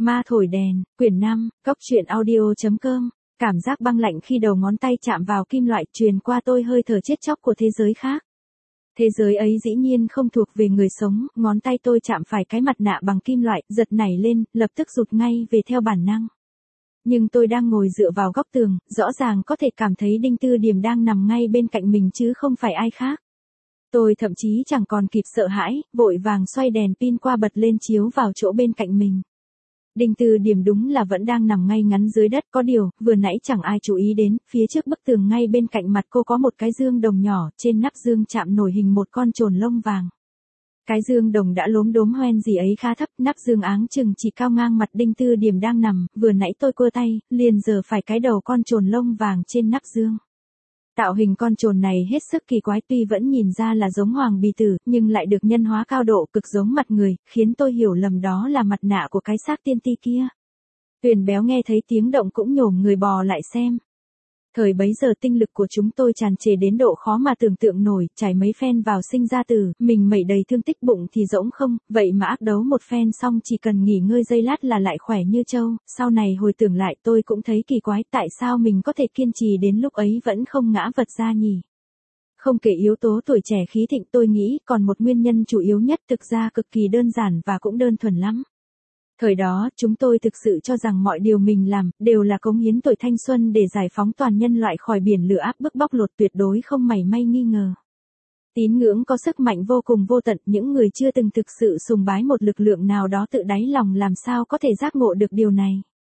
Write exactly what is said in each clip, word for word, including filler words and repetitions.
Ma thổi đèn, quyển năm, cốc truyện audio.com, cảm giác băng lạnh khi đầu ngón tay chạm vào kim loại truyền qua tôi hơi thở chết chóc của thế giới khác. Thế giới ấy dĩ nhiên không thuộc về người sống, ngón tay tôi chạm phải cái mặt nạ bằng kim loại, giật nảy lên, lập tức rụt ngay về theo bản năng. Nhưng tôi đang ngồi dựa vào góc tường, rõ ràng có thể cảm thấy Đinh Tư Điềm đang nằm ngay bên cạnh mình chứ không phải ai khác. Tôi thậm chí chẳng còn kịp sợ hãi, vội vàng xoay đèn pin qua bật lên chiếu vào chỗ bên cạnh mình. Đinh Tư Điềm đúng là vẫn đang nằm ngay ngắn dưới đất, có điều, vừa nãy chẳng ai chú ý đến, phía trước bức tường ngay bên cạnh mặt cô có một cái dương đồng nhỏ, trên nắp dương chạm nổi hình một con chồn lông vàng. Cái dương đồng đã lốm đốm hoen gì ấy khá thấp, nắp dương áng chừng chỉ cao ngang mặt Đinh Tư Điềm đang nằm, vừa nãy tôi cua tay, liền giờ phải cái đầu con chồn lông vàng trên nắp dương. Tạo hình con chồn này hết sức kỳ quái, tuy vẫn nhìn ra là giống hoàng bì tử, nhưng lại được nhân hóa cao độ cực giống mặt người, khiến tôi hiểu lầm đó là mặt nạ của cái xác tiên ti kia. Tuyền Béo nghe thấy tiếng động cũng nhổm người bò lại xem. Thời bấy giờ tinh lực của chúng tôi tràn trề đến độ khó mà tưởng tượng nổi, trải mấy phen vào sinh ra tử, mình mẩy đầy thương tích, bụng thì rỗng không, vậy mà ác đấu một phen xong chỉ cần nghỉ ngơi giây lát là lại khỏe như trâu. Sau này hồi tưởng lại tôi cũng thấy kỳ quái, tại sao mình có thể kiên trì đến lúc ấy vẫn không ngã vật ra nhỉ? Không kể yếu tố tuổi trẻ khí thịnh, tôi nghĩ còn một nguyên nhân chủ yếu nhất thực ra cực kỳ đơn giản và cũng đơn thuần lắm. Thời đó, chúng tôi thực sự cho rằng mọi điều mình làm, đều là cống hiến tuổi thanh xuân để giải phóng toàn nhân loại khỏi biển lửa áp bức bóc lột, tuyệt đối không mảy may nghi ngờ. Tín ngưỡng có sức mạnh vô cùng vô tận, những người chưa từng thực sự sùng bái một lực lượng nào đó tự đáy lòng làm sao có thể giác ngộ được điều này.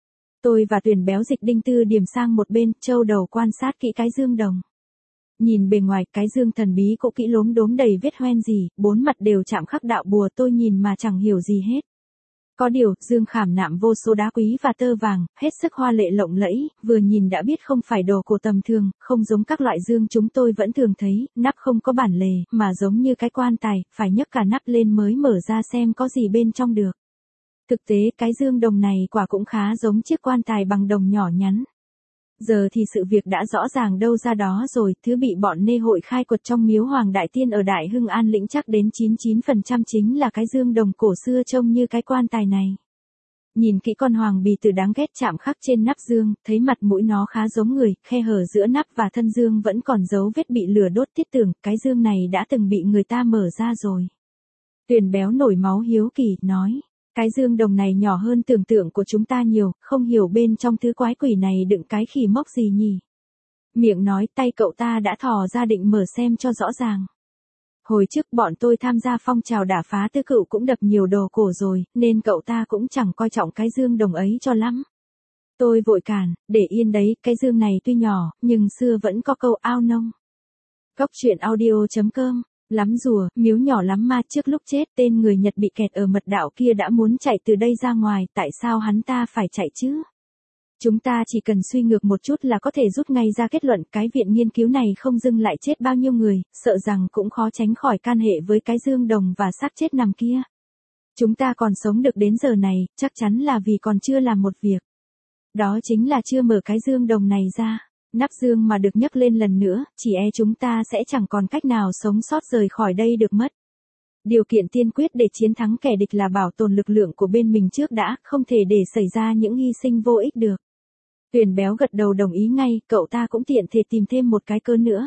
Tôi và Tuyền Béo dịch Đinh Tư Điềm sang một bên, châu đầu quan sát kỹ cái dương đồng. Nhìn bề ngoài, cái dương thần bí cũ kỹ lốm đốm đầy vết hoen gì, bốn mặt đều chạm khắc đạo bùa, tôi nhìn mà chẳng hiểu gì hết. Có điều, dương khảm nạm vô số đá quý và tơ vàng, hết sức hoa lệ lộng lẫy, vừa nhìn đã biết không phải đồ cổ tầm thường, không giống các loại dương chúng tôi vẫn thường thấy, nắp không có bản lề, mà giống như cái quan tài, phải nhấc cả nắp lên mới mở ra xem có gì bên trong được. Thực tế, cái dương đồng này quả cũng khá giống chiếc quan tài bằng đồng nhỏ nhắn. Giờ thì sự việc đã rõ ràng đâu ra đó rồi, thứ bị bọn nê hội khai quật trong miếu Hoàng Đại Tiên ở Đại Hưng An lĩnh chắc đến chín mươi chín phần trăm chính là cái dương đồng cổ xưa trông như cái quan tài này. Nhìn kỹ con hoàng bì tử đáng ghét chạm khắc trên nắp dương, thấy mặt mũi nó khá giống người, khe hở giữa nắp và thân dương vẫn còn dấu vết bị lửa đốt, tiết tưởng cái dương này đã từng bị người ta mở ra rồi. Tuyền Béo nổi máu hiếu kỳ, nói. Cái dương đồng này nhỏ hơn tưởng tượng của chúng ta nhiều, không hiểu bên trong thứ quái quỷ này đựng cái khỉ mốc gì nhỉ? Miệng nói, tay cậu ta đã thò ra định mở xem cho rõ ràng. Hồi trước bọn tôi tham gia phong trào đả phá tư cựu cũng đập nhiều đồ cổ rồi, nên cậu ta cũng chẳng coi trọng cái dương đồng ấy cho lắm. Tôi vội cản, để yên đấy, cái dương này tuy nhỏ, nhưng xưa vẫn có câu ao nông. Cốc truyện audio.com. Lắm rùa, miếu nhỏ lắm ma, trước lúc chết tên người Nhật bị kẹt ở mật đạo kia đã muốn chạy từ đây ra ngoài, tại sao hắn ta phải chạy chứ? Chúng ta chỉ cần suy ngược một chút là có thể rút ngay ra kết luận, cái viện nghiên cứu này không dưng lại chết bao nhiêu người, sợ rằng cũng khó tránh khỏi can hệ với cái dương đồng và xác chết nằm kia. Chúng ta còn sống được đến giờ này, chắc chắn là vì còn chưa làm một việc. Đó chính là chưa mở cái dương đồng này ra. Nắp dương mà được nhấc lên lần nữa, chỉ e chúng ta sẽ chẳng còn cách nào sống sót rời khỏi đây được mất. Điều kiện tiên quyết để chiến thắng kẻ địch là bảo tồn lực lượng của bên mình trước đã, không thể để xảy ra những hy sinh vô ích được. Tuyền Béo gật đầu đồng ý ngay, cậu ta cũng tiện thể tìm thêm một cái cớ nữa.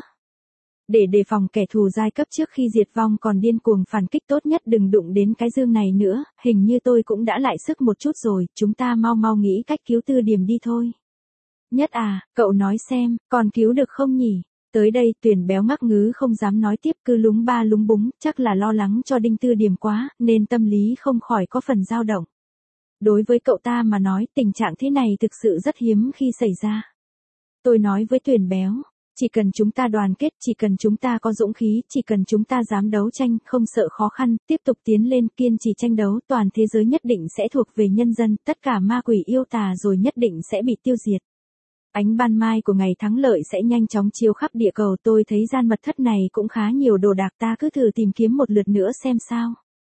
Để đề phòng kẻ thù giai cấp trước khi diệt vong còn điên cuồng phản kích, tốt nhất đừng đụng đến cái dương này nữa, hình như tôi cũng đã lại sức một chút rồi, chúng ta mau mau nghĩ cách cứu Tư Điềm đi thôi. Nhất à, cậu nói xem, còn cứu được không nhỉ? Tới đây, Tuyền Béo ngắc ngứ không dám nói tiếp, cứ lúng ba lúng búng, chắc là lo lắng cho Đinh Tư Điềm quá, nên tâm lý không khỏi có phần dao động. Đối với cậu ta mà nói, tình trạng thế này thực sự rất hiếm khi xảy ra. Tôi nói với Tuyền Béo, chỉ cần chúng ta đoàn kết, chỉ cần chúng ta có dũng khí, chỉ cần chúng ta dám đấu tranh, không sợ khó khăn, tiếp tục tiến lên, kiên trì tranh đấu, toàn thế giới nhất định sẽ thuộc về nhân dân, tất cả ma quỷ yêu tà rồi nhất định sẽ bị tiêu diệt. Ánh ban mai của ngày thắng lợi sẽ nhanh chóng chiếu khắp địa cầu, tôi thấy gian mật thất này cũng khá nhiều đồ đạc, ta cứ thử tìm kiếm một lượt nữa xem sao.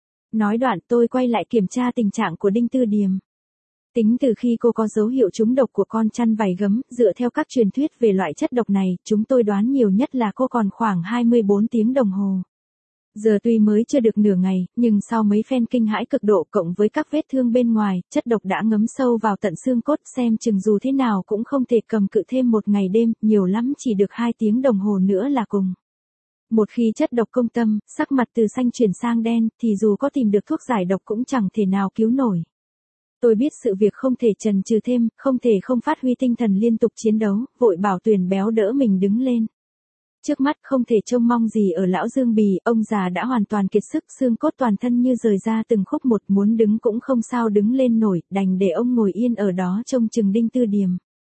Nói đoạn tôi quay lại kiểm tra tình trạng của Đinh Tư Điềm. Tính từ khi cô có dấu hiệu trúng độc của con chăn vảy gấm, dựa theo các truyền thuyết về loại chất độc này, chúng tôi đoán nhiều nhất là cô còn khoảng hai mươi bốn tiếng đồng hồ. Giờ tuy mới chưa được nửa ngày, nhưng sau mấy phen kinh hãi cực độ cộng với các vết thương bên ngoài, chất độc đã ngấm sâu vào tận xương cốt, xem chừng dù thế nào cũng không thể cầm cự thêm một ngày đêm, nhiều lắm chỉ được hai tiếng đồng hồ nữa là cùng. Một khi chất độc công tâm, sắc mặt từ xanh chuyển sang đen, thì dù có tìm được thuốc giải độc cũng chẳng thể nào cứu nổi. Tôi biết sự việc không thể chần chừ thêm, không thể không phát huy tinh thần liên tục chiến đấu, vội bảo Tuyền béo đỡ mình đứng lên. Trước mắt không thể trông mong gì ở lão Dương Bì, ông già đã hoàn toàn kiệt sức, xương cốt toàn thân như rời ra từng khúc một, muốn đứng cũng không sao đứng lên nổi, đành để ông ngồi yên ở đó trông chừng Đinh Tư Điềm.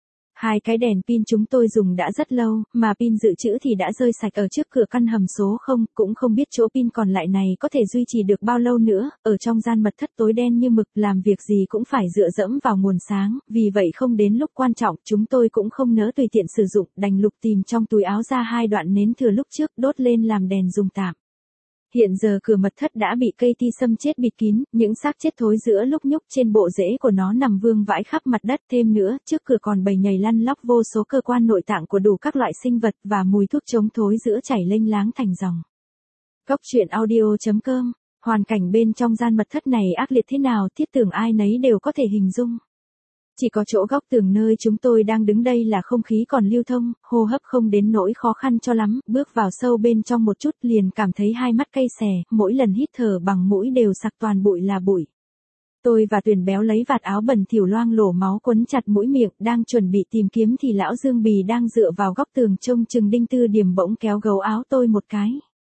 Hai cái đèn pin chúng tôi dùng đã rất lâu, mà pin dự trữ thì đã rơi sạch ở trước cửa căn hầm số không, cũng không biết chỗ pin còn lại này có thể duy trì được bao lâu nữa, ở trong gian mật thất tối đen như mực, làm việc gì cũng phải dựa dẫm vào nguồn sáng, vì vậy không đến lúc quan trọng, chúng tôi cũng không nỡ tùy tiện sử dụng, đành lục tìm trong túi áo ra hai đoạn nến thừa lúc trước, đốt lên làm đèn dùng tạm. Hiện giờ cửa mật thất đã bị cây ti sâm chết bịt kín, những xác chết thối giữa lúc nhúc trên bộ rễ của nó nằm vương vãi khắp mặt đất, thêm nữa, trước cửa còn bầy nhầy lăn lóc vô số cơ quan nội tạng của đủ các loại sinh vật và mùi thuốc chống thối giữa chảy lênh láng thành dòng. Cóc truyện audio chấm com, hoàn cảnh bên trong gian mật thất này ác liệt thế nào, thiết tưởng ai nấy đều có thể hình dung. Chỉ có chỗ góc tường nơi chúng tôi đang đứng đây là không khí còn lưu thông, hô hấp không đến nỗi khó khăn cho lắm, bước vào sâu bên trong một chút liền cảm thấy hai mắt cay xè, mỗi lần hít thở bằng mũi đều sặc toàn bụi là bụi. Tôi và Tuyền béo lấy vạt áo bẩn thỉu loang lổ máu quấn chặt mũi miệng, đang chuẩn bị tìm kiếm thì lão Dương Bì đang dựa vào góc tường trông chừng Đinh Tư Điềm bỗng kéo gấu áo tôi một cái.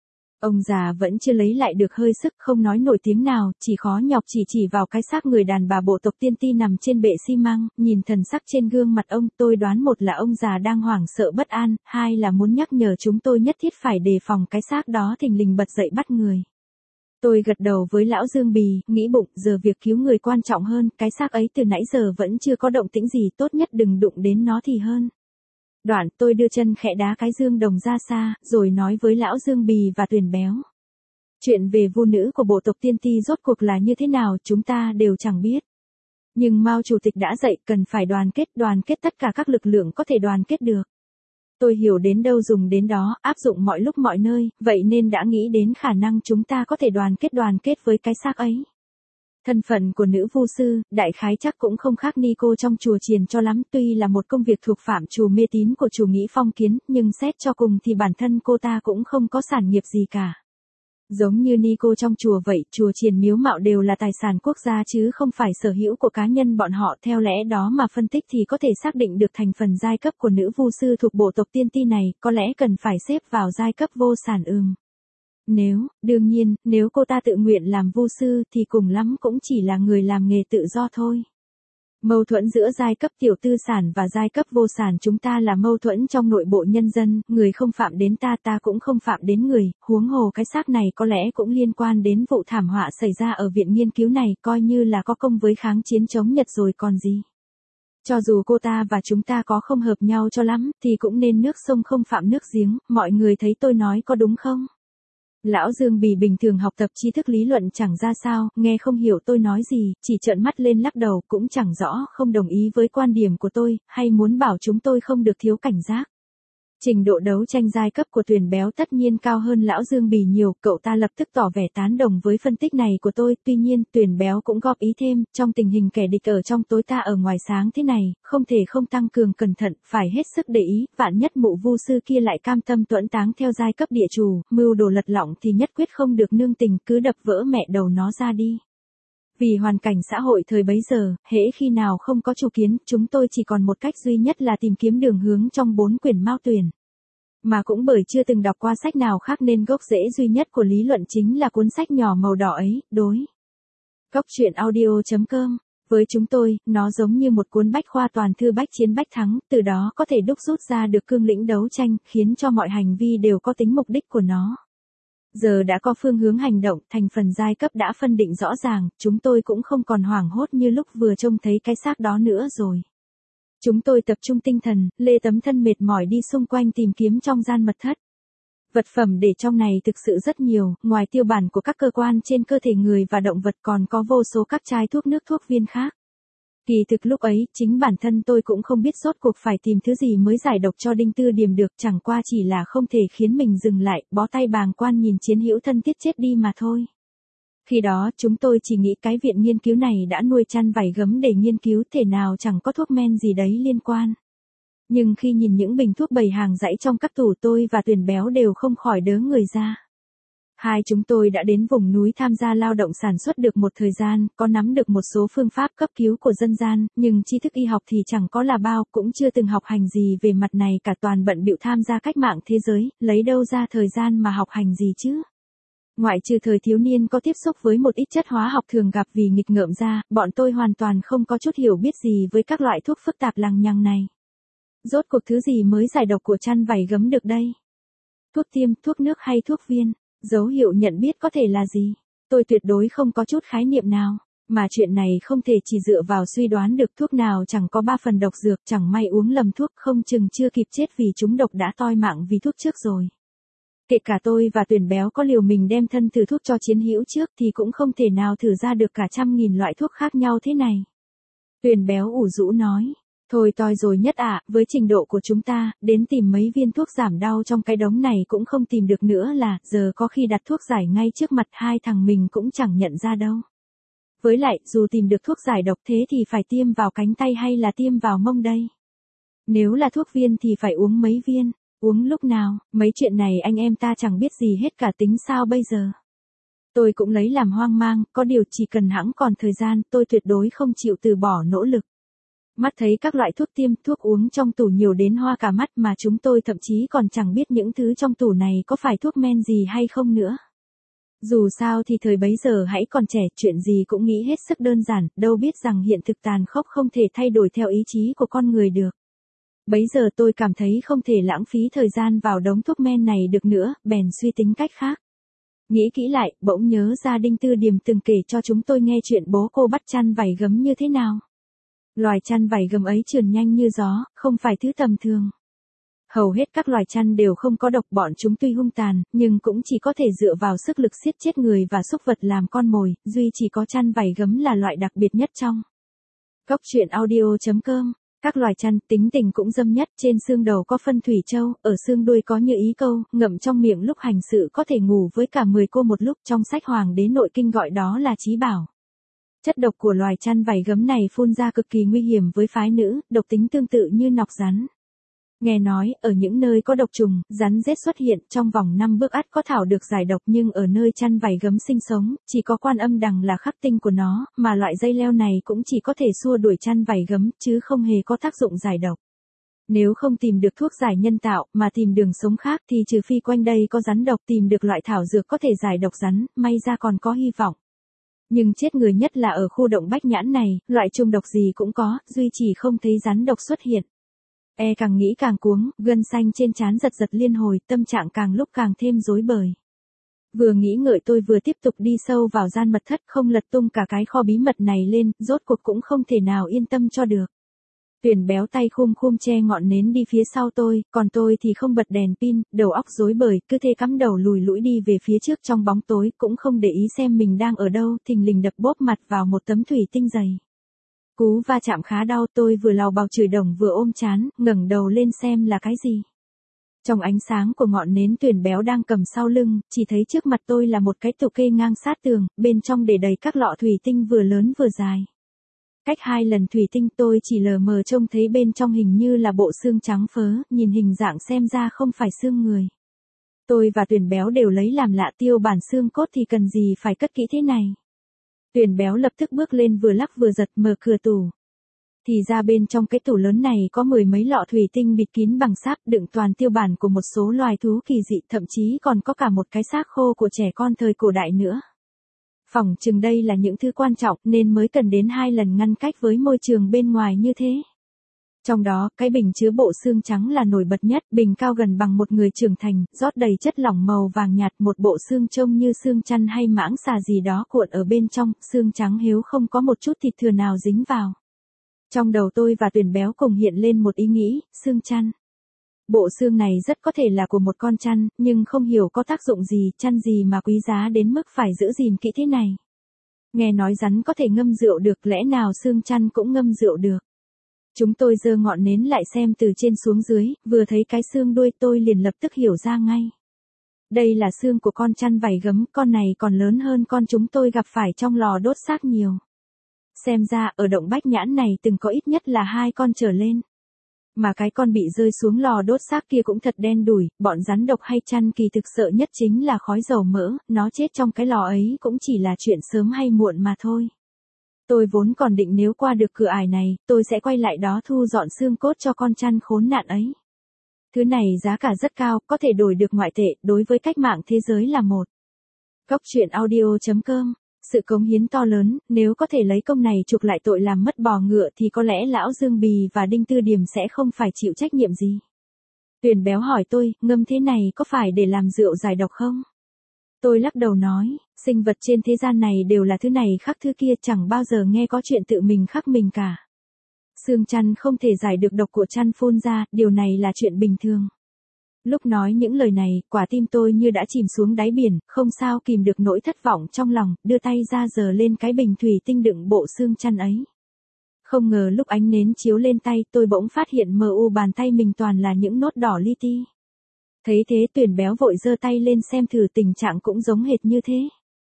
Ông già vẫn chưa lấy lại được hơi sức, không nói nổi tiếng nào, chỉ khó nhọc chỉ chỉ vào cái xác người đàn bà bộ tộc Tiên Ti nằm trên bệ xi măng, nhìn thần sắc trên gương mặt ông, tôi đoán một là ông già đang hoảng sợ bất an, hai là muốn nhắc nhở chúng tôi nhất thiết phải đề phòng cái xác đó thình lình bật dậy bắt người. Tôi gật đầu với lão Dương Bì, nghĩ bụng, giờ việc cứu người quan trọng hơn, cái xác ấy từ nãy giờ vẫn chưa có động tĩnh gì, tốt nhất đừng đụng đến nó thì hơn. Đoạn tôi đưa chân khẽ đá cái dương đồng ra xa, rồi nói với lão Dương Bì và Tuyền béo. Chuyện về vu nữ của bộ tộc Tiên Ti rốt cuộc là như thế nào chúng ta đều chẳng biết. Nhưng Mao Chủ tịch đã dạy cần phải đoàn kết, đoàn kết tất cả các lực lượng có thể đoàn kết được. Tôi hiểu đến đâu dùng đến đó, áp dụng mọi lúc mọi nơi, vậy nên đã nghĩ đến khả năng chúng ta có thể đoàn kết đoàn kết với cái xác ấy. Thân phận của nữ vu sư, đại khái chắc cũng không khác Nico trong chùa chiền cho lắm, tuy là một công việc thuộc phạm trù mê tín của chủ nghĩ phong kiến, nhưng xét cho cùng thì bản thân cô ta cũng không có sản nghiệp gì cả. Giống như Nico trong chùa vậy, chùa chiền miếu mạo đều là tài sản quốc gia chứ không phải sở hữu của cá nhân bọn họ, theo lẽ đó mà phân tích thì có thể xác định được thành phần giai cấp của nữ vu sư thuộc bộ tộc Tiên Ti này, có lẽ cần phải xếp vào giai cấp vô sản ừm. Nếu, đương nhiên, nếu cô ta tự nguyện làm vu sư thì cùng lắm cũng chỉ là người làm nghề tự do thôi. Mâu thuẫn giữa giai cấp tiểu tư sản và giai cấp vô sản chúng ta là mâu thuẫn trong nội bộ nhân dân, người không phạm đến ta ta cũng không phạm đến người, huống hồ cái xác này có lẽ cũng liên quan đến vụ thảm họa xảy ra ở viện nghiên cứu này, coi như là có công với kháng chiến chống Nhật rồi còn gì. Cho dù cô ta và chúng ta có không hợp nhau cho lắm, thì cũng nên nước sông không phạm nước giếng, mọi người thấy tôi nói có đúng không? Lão Dương Bì bình thường học tập tri thức lý luận chẳng ra sao, nghe không hiểu tôi nói gì, chỉ trợn mắt lên lắc đầu, cũng chẳng rõ không đồng ý với quan điểm của tôi, hay muốn bảo chúng tôi không được thiếu cảnh giác. Trình độ đấu tranh giai cấp của Tuyền béo tất nhiên cao hơn lão Dương Bì nhiều, cậu ta lập tức tỏ vẻ tán đồng với phân tích này của tôi, tuy nhiên Tuyền béo cũng góp ý thêm, trong tình hình kẻ địch ở trong tối ta ở ngoài sáng thế này, không thể không tăng cường cẩn thận, phải hết sức để ý, vạn nhất mụ vu sư kia lại cam tâm tuẫn táng theo giai cấp địa chủ, mưu đồ lật lọng thì nhất quyết không được nương tình, cứ đập vỡ mẹ đầu nó ra đi. Vì hoàn cảnh xã hội thời bấy giờ, hễ khi nào không có chủ kiến, chúng tôi chỉ còn một cách duy nhất là tìm kiếm đường hướng trong bốn quyển Mao Tuyển. Mà cũng bởi chưa từng đọc qua sách nào khác nên gốc rễ duy nhất của lý luận chính là cuốn sách nhỏ màu đỏ ấy, đối. Cóc truyện audio chấm com. Với chúng tôi, nó giống như một cuốn bách khoa toàn thư bách chiến bách thắng, từ đó có thể đúc rút ra được cương lĩnh đấu tranh, khiến cho mọi hành vi đều có tính mục đích của nó. Giờ đã có phương hướng hành động, thành phần giai cấp đã phân định rõ ràng, chúng tôi cũng không còn hoảng hốt như lúc vừa trông thấy cái xác đó nữa rồi. Chúng tôi tập trung tinh thần, lê tấm thân mệt mỏi đi xung quanh tìm kiếm trong gian mật thất. Vật phẩm để trong này thực sự rất nhiều, ngoài tiêu bản của các cơ quan trên cơ thể người và động vật còn có vô số các chai thuốc nước thuốc viên khác. Kỳ thực lúc ấy, chính bản thân tôi cũng không biết rốt cuộc phải tìm thứ gì mới giải độc cho Đinh Tư Điềm được, chẳng qua chỉ là không thể khiến mình dừng lại, bó tay bàng quan nhìn chiến hữu thân thiết chết đi mà thôi. Khi đó, chúng tôi chỉ nghĩ cái viện nghiên cứu này đã nuôi chăn vảy gấm để nghiên cứu, thể nào chẳng có thuốc men gì đấy liên quan. Nhưng khi nhìn những bình thuốc bày hàng dãy trong các tủ, tôi và Tuyền Béo đều không khỏi đớ người ra. Hai chúng tôi đã đến vùng núi tham gia lao động sản xuất được một thời gian, có nắm được một số phương pháp cấp cứu của dân gian, nhưng tri thức y học thì chẳng có là bao, cũng chưa từng học hành gì về mặt này cả, toàn bận bịu tham gia cách mạng thế giới, lấy đâu ra thời gian mà học hành gì chứ. Ngoại trừ thời thiếu niên có tiếp xúc với một ít chất hóa học thường gặp vì nghịch ngợm ra, bọn tôi hoàn toàn không có chút hiểu biết gì với các loại thuốc phức tạp lằng nhằng này. Rốt cuộc thứ gì mới giải độc của chăn vảy gấm được đây? Thuốc tiêm, thuốc nước hay thuốc viên? Dấu hiệu nhận biết có thể là gì? Tôi tuyệt đối không có chút khái niệm nào. Mà chuyện này không thể chỉ dựa vào suy đoán được, thuốc nào chẳng có ba phần độc dược, chẳng may uống lầm thuốc không chừng chưa kịp chết vì chúng độc đã toi mạng vì thuốc trước rồi. Kể cả tôi và Tuyền Béo có liều mình đem thân thử thuốc cho chiến hữu trước thì cũng không thể nào thử ra được cả trăm nghìn loại thuốc khác nhau thế này. Tuyền Béo ủ rũ nói. Thôi toi rồi nhất ạ, à, với trình độ của chúng ta, đến tìm mấy viên thuốc giảm đau trong cái đống này cũng không tìm được nữa là, giờ có khi đặt thuốc giải ngay trước mặt hai thằng mình cũng chẳng nhận ra đâu. Với lại, dù tìm được thuốc giải độc thế thì phải tiêm vào cánh tay hay là tiêm vào mông đây? Nếu là thuốc viên thì phải uống mấy viên, uống lúc nào, mấy chuyện này anh em ta chẳng biết gì hết cả, tính sao bây giờ? Tôi cũng lấy làm hoang mang, có điều chỉ cần hẵng còn thời gian, tôi tuyệt đối không chịu từ bỏ nỗ lực. Mắt thấy các loại thuốc tiêm, thuốc uống trong tủ nhiều đến hoa cả mắt mà chúng tôi thậm chí còn chẳng biết những thứ trong tủ này có phải thuốc men gì hay không nữa. Dù sao thì thời bấy giờ hãy còn trẻ, chuyện gì cũng nghĩ hết sức đơn giản, đâu biết rằng hiện thực tàn khốc không thể thay đổi theo ý chí của con người được. Bấy giờ tôi cảm thấy không thể lãng phí thời gian vào đống thuốc men này được nữa, bèn suy tính cách khác. Nghĩ kỹ lại, bỗng nhớ ra Đinh Tư Điềm từng kể cho chúng tôi nghe chuyện bố cô bắt chăn vảy gấm như thế nào. Loài chăn vảy gấm ấy trườn nhanh như gió, không phải thứ tầm thường. Hầu hết các loài chăn đều không có độc, bọn chúng tuy hung tàn, nhưng cũng chỉ có thể dựa vào sức lực giết chết người và súc vật làm con mồi, duy chỉ có chăn vảy gấm là loại đặc biệt nhất trong. Cốc truyện audio chấm com. Các loài chăn tính tình cũng dâm nhất, trên xương đầu có phân thủy châu, ở xương đuôi có như ý câu, ngậm trong miệng lúc hành sự có thể ngủ với cả mười cô một lúc, trong sách Hoàng đế nội kinh gọi đó là trí bảo. Chất độc của loài chăn vảy gấm này phun ra cực kỳ nguy hiểm với phái nữ, độc tính tương tự như nọc rắn. Nghe nói, ở những nơi có độc trùng, rắn rết xuất hiện, trong vòng năm bước ắt có thảo được giải độc, nhưng ở nơi chăn vảy gấm sinh sống, chỉ có Quan Âm Đằng là khắc tinh của nó, mà loại dây leo này cũng chỉ có thể xua đuổi chăn vảy gấm, chứ không hề có tác dụng giải độc. Nếu không tìm được thuốc giải nhân tạo, mà tìm đường sống khác thì trừ phi quanh đây có rắn độc, tìm được loại thảo dược có thể giải độc rắn, may ra còn có hy vọng. Nhưng chết người nhất là ở khu động Bách Nhãn này, loại trùng độc gì cũng có, duy chỉ không thấy rắn độc xuất hiện. E càng nghĩ càng cuống, gân xanh trên trán giật giật liên hồi, tâm trạng càng lúc càng thêm rối bời. Vừa nghĩ ngợi tôi vừa tiếp tục đi sâu vào gian mật thất, không lật tung cả cái kho bí mật này lên, rốt cuộc cũng không thể nào yên tâm cho được. Tuyền Béo tay khum khum che ngọn nến đi phía sau tôi, còn tôi thì không bật đèn pin, đầu óc rối bời, cứ thế cắm đầu lùi lũi đi về phía trước trong bóng tối, cũng không để ý xem mình đang ở đâu, thình lình đập bốp mặt vào một tấm thủy tinh dày. Cú va chạm khá đau, tôi vừa lào bào chửi đồng vừa ôm chán, ngẩng đầu lên xem là cái gì. Trong ánh sáng của ngọn nến, Tuyền Béo đang cầm sau lưng, chỉ thấy trước mặt tôi là một cái tủ kê ngang sát tường, bên trong để đầy các lọ thủy tinh vừa lớn vừa dài. Cách hai lần thủy tinh tôi chỉ lờ mờ trông thấy bên trong hình như là bộ xương trắng phớ, nhìn hình dạng xem ra không phải xương người. Tôi và Tuyền Béo đều lấy làm lạ, tiêu bản xương cốt thì cần gì phải cất kỹ thế này. Tuyền Béo lập tức bước lên vừa lắc vừa giật mở cửa tủ. Thì ra bên trong cái tủ lớn này có mười mấy lọ thủy tinh bịt kín bằng sáp, đựng toàn tiêu bản của một số loài thú kỳ dị, thậm chí còn có cả một cái xác khô của trẻ con thời cổ đại nữa. Phỏng chừng đây là những thứ quan trọng nên mới cần đến hai lần ngăn cách với môi trường bên ngoài như thế. Trong đó, cái bình chứa bộ xương trắng là nổi bật nhất, bình cao gần bằng một người trưởng thành, rót đầy chất lỏng màu vàng nhạt, một bộ xương trông như xương chăn hay mãng xà gì đó cuộn ở bên trong, xương trắng hiếu không có một chút thịt thừa nào dính vào. Trong đầu tôi và Tuyền Béo cùng hiện lên một ý nghĩ, xương chăn. Bộ xương này rất có thể là của một con chăn, nhưng không hiểu có tác dụng gì, chăn gì mà quý giá đến mức phải giữ gìn kỹ thế này. Nghe nói rắn có thể ngâm rượu được, lẽ nào xương chăn cũng ngâm rượu được. Chúng tôi giơ ngọn nến lại xem từ trên xuống dưới, vừa thấy cái xương đuôi tôi liền lập tức hiểu ra ngay. Đây là xương của con chăn vảy gấm, con này còn lớn hơn con chúng tôi gặp phải trong lò đốt xác nhiều. Xem ra ở động Bách Nhãn này từng có ít nhất là hai con trở lên. Mà cái con bị rơi xuống lò đốt xác kia cũng thật đen đủi, bọn rắn độc hay chăn kỳ thực sợ nhất chính là khói dầu mỡ, nó chết trong cái lò ấy cũng chỉ là chuyện sớm hay muộn mà thôi. Tôi vốn còn định nếu qua được cửa ải này, tôi sẽ quay lại đó thu dọn xương cốt cho con chăn khốn nạn ấy. Thứ này giá cả rất cao, có thể đổi được ngoại tệ, đối với cách mạng thế giới là một. Góc truyện audio chấm com. Sự cống hiến to lớn, nếu có thể lấy công này chuộc lại tội làm mất bò ngựa thì có lẽ lão Dương Bì và Đinh Tư Điểm sẽ không phải chịu trách nhiệm gì. Tuyền Béo hỏi tôi, ngâm thế này có phải để làm rượu giải độc không? Tôi lắc đầu nói, sinh vật trên thế gian này đều là thứ này khắc thứ kia, chẳng bao giờ nghe có chuyện tự mình khắc mình cả. Xương chăn không thể giải được độc của chăn phun ra, điều này là chuyện bình thường. Lúc nói những lời này, quả tim tôi như đã chìm xuống đáy biển, không sao kìm được nỗi thất vọng trong lòng, đưa tay ra giơ lên cái bình thủy tinh đựng bộ xương chăn ấy. Không ngờ lúc ánh nến chiếu lên tay, tôi bỗng phát hiện mờ u bàn tay mình toàn là những nốt đỏ li ti. Thấy thế Tuyền Béo vội giơ tay lên xem thử, tình trạng cũng giống hệt như thế.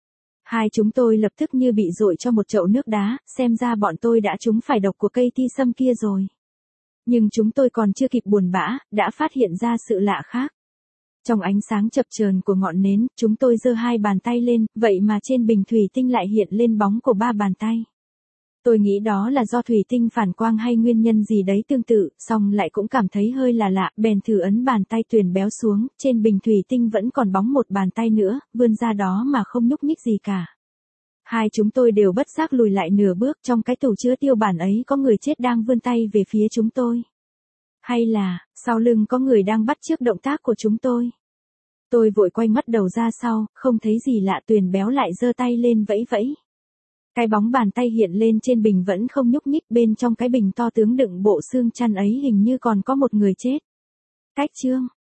Hai chúng tôi lập tức như bị dội cho một chậu nước đá, xem ra bọn tôi đã trúng phải độc của cây ti sâm kia rồi. Nhưng chúng tôi còn chưa kịp buồn bã, đã phát hiện ra sự lạ khác. Trong ánh sáng chập chờn của ngọn nến, chúng tôi giơ hai bàn tay lên, vậy mà trên bình thủy tinh lại hiện lên bóng của ba bàn tay. Tôi nghĩ đó là do thủy tinh phản quang hay nguyên nhân gì đấy tương tự, song lại cũng cảm thấy hơi là lạ, bèn thử ấn bàn tay Tuyền Béo xuống, trên bình thủy tinh vẫn còn bóng một bàn tay nữa, vươn ra đó mà không nhúc nhích gì cả. Hai chúng tôi đều bất giác lùi lại nửa bước, trong cái tủ chứa tiêu bản ấy có người chết đang vươn tay về phía chúng tôi. Hay là, sau lưng có người đang bắt chước động tác của chúng tôi. Tôi vội quay mắt đầu ra sau, không thấy gì lạ, Tuyền Béo lại giơ tay lên vẫy vẫy. Cái bóng bàn tay hiện lên trên bình vẫn không nhúc nhích, bên trong cái bình to tướng đựng bộ xương chăn ấy hình như còn có một người chết. Cách chương